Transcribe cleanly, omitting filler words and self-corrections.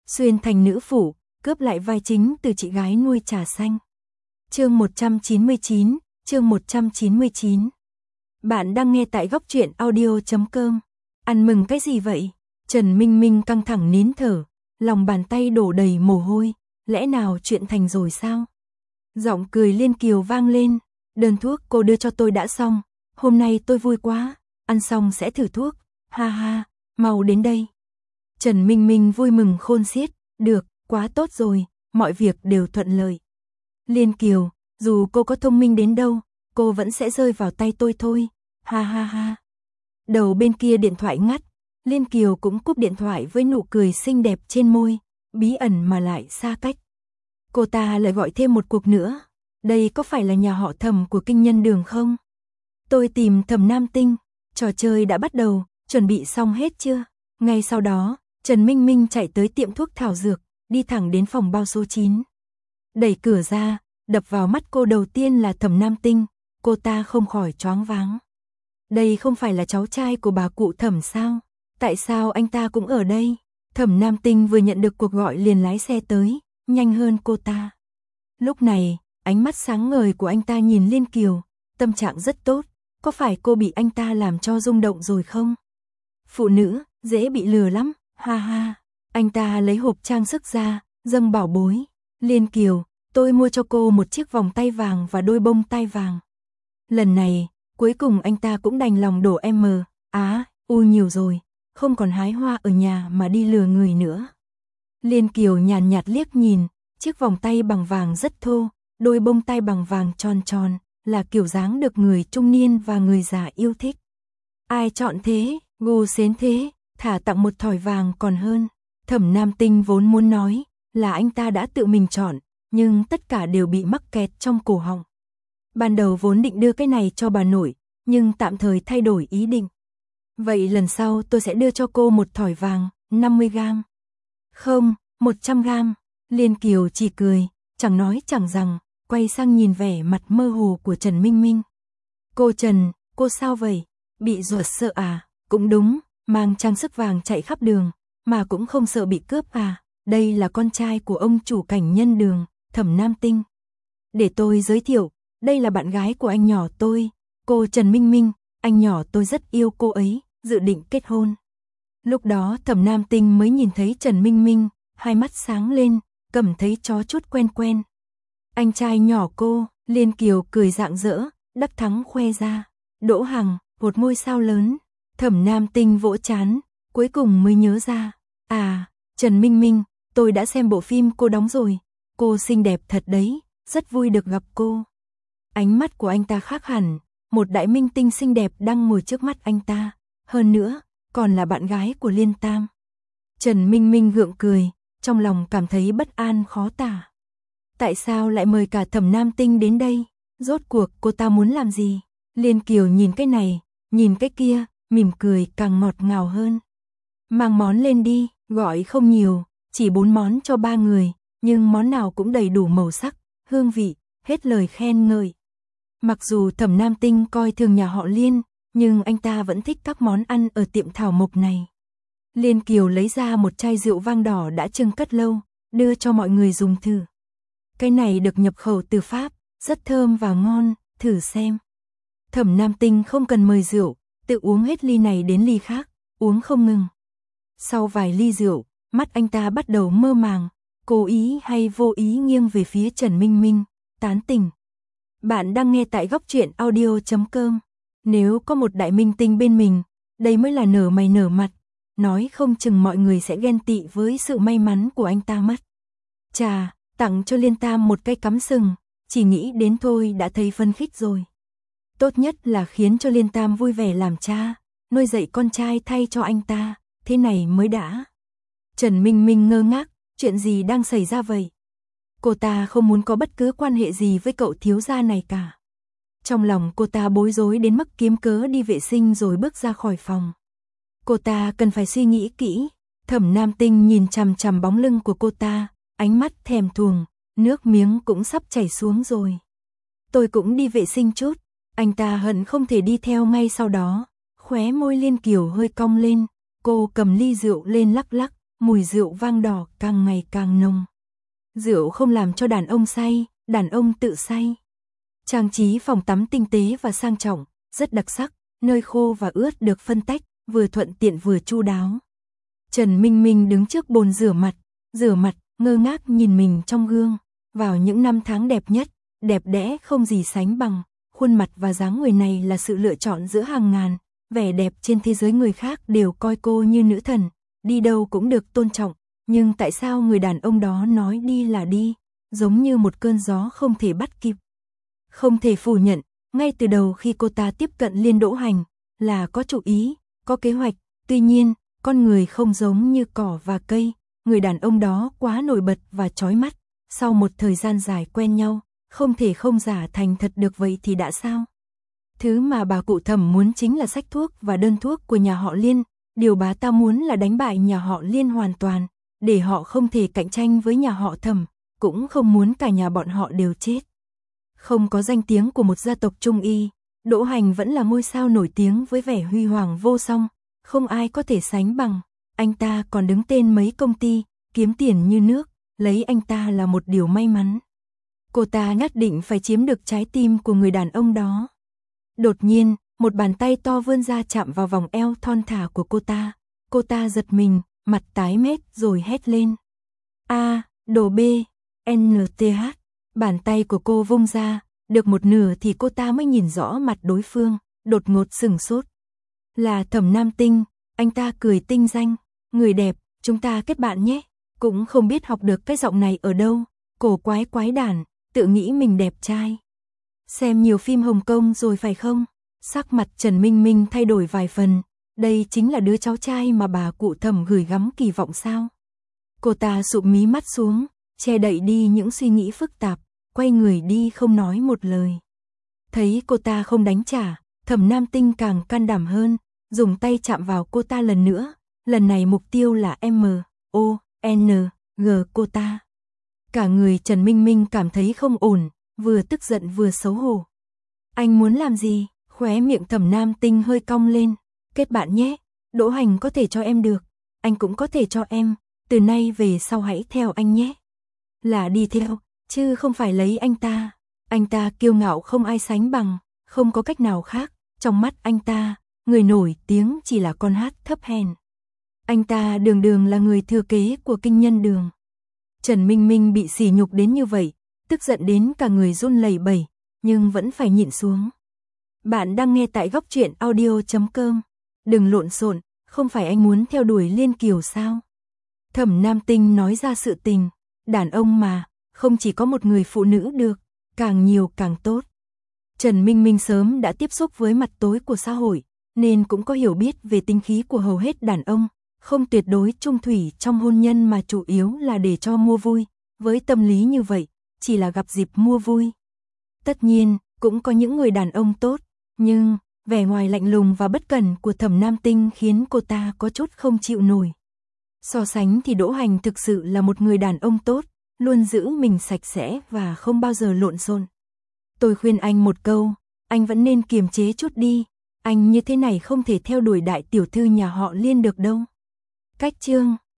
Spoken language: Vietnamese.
xuyên thành nữ phủ, cướp lại vai chính từ chị gái nuôi trà xanh. Chương 199, chương 199. Bạn đang nghe tại góc truyện audio.com. Ăn mừng cái gì vậy? Trần Minh Minh căng thẳng nín thở, lòng bàn tay đổ đầy mồ hôi, lẽ nào chuyện thành rồi sao? Giọng cười Liên Kiều vang lên, đơn thuốc cô đưa cho tôi đã xong, hôm nay tôi vui quá, ăn xong sẽ thử thuốc, ha ha, mau đến đây. Trần Minh Minh vui mừng khôn xiết, được, quá tốt rồi, mọi việc đều thuận lợi. Liên Kiều, dù cô có thông minh đến đâu, cô vẫn sẽ rơi vào tay tôi thôi, ha ha ha. Đầu bên kia điện thoại ngắt, Liên Kiều cũng cúp điện thoại với nụ cười xinh đẹp trên môi, bí ẩn mà lại xa cách. Cô ta lại gọi thêm một cuộc nữa, đây có phải là nhà họ Thẩm của kinh nhân đường không? Tôi tìm Thẩm Nam Tinh, trò chơi đã bắt đầu, chuẩn bị xong hết chưa? Ngay sau đó, Trần Minh Minh chạy tới tiệm thuốc thảo dược, đi thẳng đến phòng bao số 9. Đẩy cửa ra, đập vào mắt cô đầu tiên là Thẩm Nam Tinh, cô ta không khỏi choáng váng. Đây không phải là cháu trai của bà cụ Thẩm sao? Tại sao anh ta cũng ở đây? Thẩm Nam Tinh vừa nhận được cuộc gọi liền lái xe tới, nhanh hơn cô ta. Lúc này, ánh mắt sáng ngời của anh ta nhìn Liên Kiều, tâm trạng rất tốt, có phải cô bị anh ta làm cho rung động rồi không? Phụ nữ, dễ bị lừa lắm, ha ha. Anh ta lấy hộp trang sức ra, dâng bảo bối. Liên Kiều, tôi mua cho cô một chiếc vòng tay vàng và đôi bông tai vàng. Lần này, cuối cùng anh ta cũng đành lòng đổ nhiều rồi, không còn hái hoa ở nhà mà đi lừa người nữa. Liên Kiều nhàn nhạt liếc nhìn, chiếc vòng tay bằng vàng rất thô, đôi bông tai bằng vàng tròn tròn, là kiểu dáng được người trung niên và người già yêu thích. Ai chọn thế, gu xến thế, thả tặng một thỏi vàng còn hơn. Thẩm Nam Tinh vốn muốn nói là anh ta đã tự mình chọn, nhưng tất cả đều bị mắc kẹt trong cổ họng. Ban đầu vốn định đưa cái này cho bà nội, nhưng tạm thời thay đổi ý định. Vậy lần sau tôi sẽ đưa cho cô một thỏi vàng, 50 gram. Không, 100 gram. Liên Kiều chỉ cười, chẳng nói chẳng rằng, quay sang nhìn vẻ mặt mơ hồ của Trần Minh Minh. Cô Trần, cô sao vậy? Bị dọa sợ à? Cũng đúng, mang trang sức vàng chạy khắp đường, mà cũng không sợ bị cướp à? Đây là con trai của ông chủ cảnh nhân đường, Thẩm Nam Tinh. Để tôi giới thiệu, đây là bạn gái của anh nhỏ tôi, cô Trần Minh Minh, anh nhỏ tôi rất yêu cô ấy, dự định kết hôn. Lúc đó Thẩm Nam Tinh mới nhìn thấy Trần Minh Minh, hai mắt sáng lên, cảm thấy chó chút quen quen. Anh trai nhỏ cô, Liên Kiều cười rạng rỡ, đắc thắng khoe ra. Đỗ Hằng, một ngôi sao lớn. Thẩm Nam Tinh vỗ trán, cuối cùng mới nhớ ra. À, Trần Minh Minh, tôi đã xem bộ phim cô đóng rồi. Cô xinh đẹp thật đấy, rất vui được gặp cô. Ánh mắt của anh ta khác hẳn, một đại minh tinh xinh đẹp đang ngồi trước mắt anh ta. Hơn nữa, còn là bạn gái của Liên Tam. Trần Minh Minh gượng cười, trong lòng cảm thấy bất an khó tả. Tại sao lại mời cả Thẩm Nam Tinh đến đây? Rốt cuộc cô ta muốn làm gì? Liên Kiều nhìn cái này, nhìn cái kia, mỉm cười càng ngọt ngào hơn. Mang món lên đi, gọi không nhiều, chỉ 4 món cho 3 người, nhưng món nào cũng đầy đủ màu sắc, hương vị, hết lời khen ngợi. Mặc dù Thẩm Nam Tinh coi thường nhà họ Liên, nhưng anh ta vẫn thích các món ăn ở tiệm thảo mộc này. Liên Kiều lấy ra một chai rượu vang đỏ đã trưng cất lâu, đưa cho mọi người dùng thử. Cái này được nhập khẩu từ Pháp, rất thơm và ngon, thử xem. Thẩm Nam Tinh không cần mời rượu, tự uống hết ly này đến ly khác, uống không ngừng. Sau vài ly rượu, mắt anh ta bắt đầu mơ màng, cố ý hay vô ý nghiêng về phía Trần Minh Minh, tán tỉnh. Bạn đang nghe tại góc truyện audio.com. Nếu có một đại minh tinh bên mình, đây mới là nở mày nở mặt, nói không chừng mọi người sẽ ghen tị với sự may mắn của anh ta mất. Chà, tặng cho Liên Tam một cây cắm sừng, chỉ nghĩ đến thôi đã thấy phấn khích rồi. Tốt nhất là khiến cho Liên Tam vui vẻ làm cha, nuôi dạy con trai thay cho anh ta, thế này mới đã. Trần Minh Minh ngơ ngác, chuyện gì đang xảy ra vậy? Cô ta không muốn có bất cứ quan hệ gì với cậu thiếu gia này cả. Trong lòng cô ta bối rối đến mức kiếm cớ đi vệ sinh rồi bước ra khỏi phòng. Cô ta cần phải suy nghĩ kỹ. Thẩm Nam Tinh nhìn chằm chằm bóng lưng của cô ta, ánh mắt thèm thuồng, nước miếng cũng sắp chảy xuống rồi. Tôi cũng đi vệ sinh chút. Anh ta hận không thể đi theo ngay sau đó. Khóe môi Liên Kiều hơi cong lên, cô cầm ly rượu lên lắc lắc, mùi rượu vang đỏ càng ngày càng nồng. Rượu không làm cho đàn ông say, đàn ông tự say. Trang trí phòng tắm tinh tế và sang trọng, rất đặc sắc, nơi khô và ướt được phân tách, vừa thuận tiện vừa chu đáo. Trần Minh Minh đứng trước bồn rửa mặt, ngơ ngác nhìn mình trong gương. Vào những năm tháng đẹp nhất, đẹp đẽ không gì sánh bằng, khuôn mặt và dáng người này là sự lựa chọn giữa hàng ngàn, vẻ đẹp trên thế giới người khác đều coi cô như nữ thần, đi đâu cũng được tôn trọng, nhưng tại sao người đàn ông đó nói đi là đi, giống như một cơn gió không thể bắt kịp. Không thể phủ nhận, ngay từ đầu khi cô ta tiếp cận Liên Đỗ Hành, là có chủ ý, có kế hoạch, tuy nhiên, con người không giống như cỏ và cây, người đàn ông đó quá nổi bật và chói mắt, sau một thời gian dài quen nhau, không thể không giả thành thật được vậy thì đã sao? Thứ mà bà cụ Thẩm muốn chính là sách thuốc và đơn thuốc của nhà họ Liên, điều bà ta muốn là đánh bại nhà họ Liên hoàn toàn, để họ không thể cạnh tranh với nhà họ Thẩm, cũng không muốn cả nhà bọn họ đều chết. Không có danh tiếng của một gia tộc trung y, Đỗ Hành vẫn là ngôi sao nổi tiếng với vẻ huy hoàng vô song, không ai có thể sánh bằng, anh ta còn đứng tên mấy công ty, kiếm tiền như nước, lấy anh ta là một điều may mắn. Cô ta nhất định phải chiếm được trái tim của người đàn ông đó. Đột nhiên, một bàn tay to vươn ra chạm vào vòng eo thon thả của cô ta giật mình, mặt tái mét rồi hét lên. A, đồ B, NTH, bàn tay của cô vung ra, được một nửa thì cô ta mới nhìn rõ mặt đối phương, đột ngột sửng sốt. Là Thẩm Nam Tinh, anh ta cười tinh danh, người đẹp, chúng ta kết bạn nhé, cũng không biết học được cái giọng này ở đâu, cổ quái đản, tự nghĩ mình đẹp trai. Xem nhiều phim Hồng Kông rồi phải không? Sắc mặt Trần Minh Minh thay đổi vài phần, đây chính là đứa cháu trai mà bà cụ Thẩm gửi gắm kỳ vọng sao? Cô ta sụp mí mắt xuống, che đậy đi những suy nghĩ phức tạp, quay người đi không nói một lời. Thấy cô ta không đánh trả, Thẩm Nam Tinh càng can đảm hơn, dùng tay chạm vào cô ta lần nữa, lần này mục tiêu là M.O.N.G cô ta. Cả người Trần Minh Minh cảm thấy không ổn, vừa tức giận vừa xấu hổ. Anh muốn làm gì? Khóe miệng Thẩm Nam Tinh hơi cong lên. Kết bạn nhé, Đỗ Hành có thể cho em được, anh cũng có thể cho em, từ nay về sau hãy theo anh nhé. Là đi theo, chứ không phải lấy anh ta. Anh ta kiêu ngạo không ai sánh bằng, không có cách nào khác, trong mắt anh ta, người nổi tiếng chỉ là con hát thấp hèn. Anh ta đường là người thừa kế của kinh nhân Đường. Trần Minh Minh bị sỉ nhục đến như vậy, tức giận đến cả người run lẩy bẩy, nhưng vẫn phải nhịn xuống. Bạn đang nghe tại góc truyện audio.com. Đừng lộn xộn, không phải anh muốn theo đuổi Liên Kiều sao? Thẩm Nam Tinh nói ra sự tình, đàn ông mà, không chỉ có một người phụ nữ được, càng nhiều càng tốt. Trần Minh Minh sớm đã tiếp xúc với mặt tối của xã hội, nên cũng có hiểu biết về tính khí của hầu hết đàn ông, không tuyệt đối chung thủy trong hôn nhân mà chủ yếu là để cho mua vui, với tâm lý như vậy, chỉ là gặp dịp mua vui. Tất nhiên, cũng có những người đàn ông tốt, nhưng vẻ ngoài lạnh lùng và bất cẩn của Thẩm Nam Tinh khiến cô ta có chút không chịu nổi. So sánh thì Đỗ Hành thực sự là một người đàn ông tốt, luôn giữ mình sạch sẽ và không bao giờ lộn xộn. Tôi khuyên anh một câu, anh vẫn nên kiềm chế chút đi, anh như thế này không thể theo đuổi đại tiểu thư nhà họ Liên được đâu. Cách chương